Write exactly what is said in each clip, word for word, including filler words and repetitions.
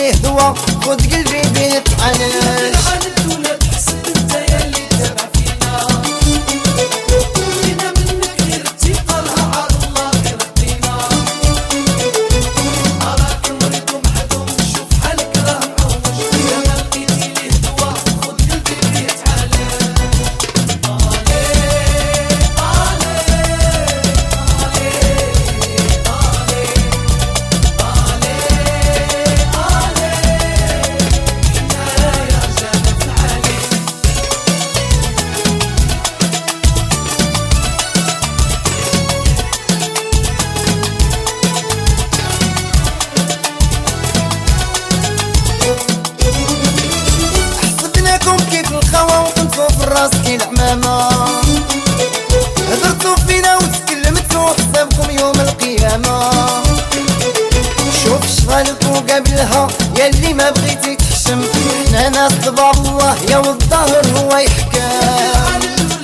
ليه دوا خد قلبي بيه تعالج. راسكي العمامة هدرتو فينا وتكلمتو حسابكم يوم القيامة. شوف شغالك وقابلها ياللي ما بغيتي تحشم، حنا ناس طبع الله يا والظاهر هو يحكم.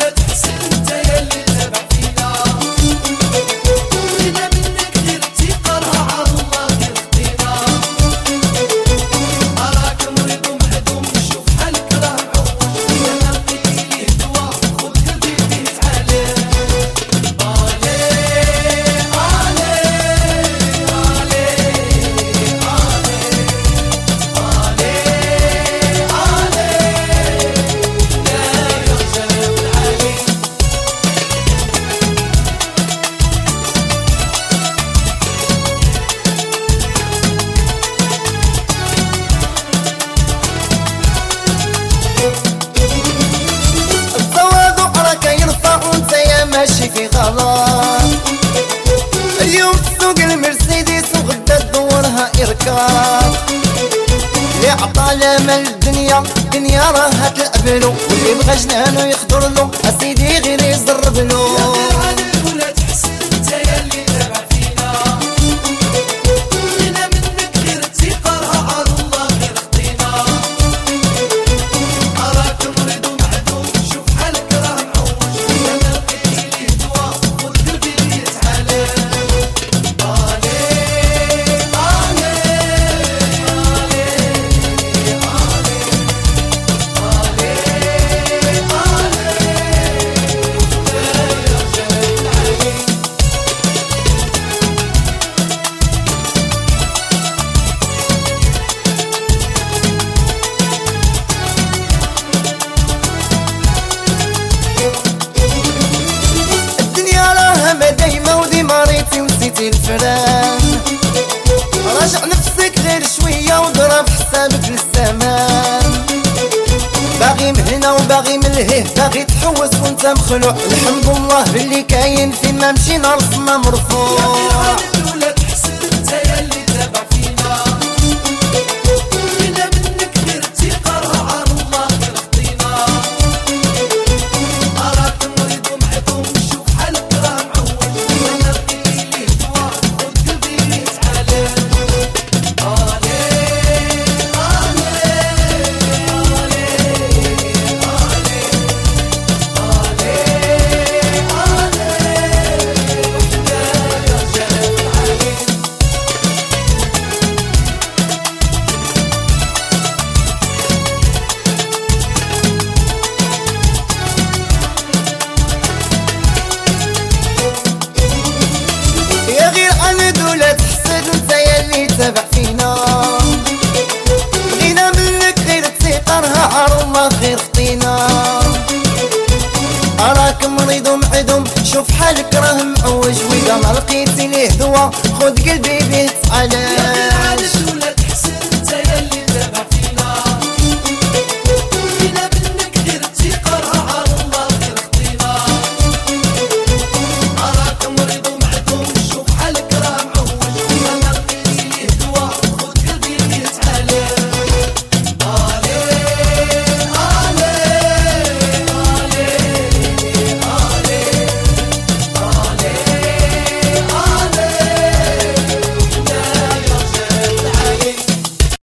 ماشي في غلط اليوم تسوق المرسيدس وغدا تدورها إركاب. اللي عطى لامل الدنيا الدنيا راها تلعبلو، واللي بغى جنانو يخضرلو أسيدي غير يزربلو. ونسيتي الفران راجع نفسك غير شوية وضرب حسابك للزمان. باغي من هنا وباغي من لهيه باغي تحوس وانت مخلوع، الحمد لله باللي كاين فين ما مشينا راسنا مرفوع. تابع فينا بغينا منك غير تسيطرها عار الله غير خطينا. أراك مريض ومعدوم شوف حالك راه معوج، وإذا ما لقيتي ليه دوا خد قلبي بيه تعالج.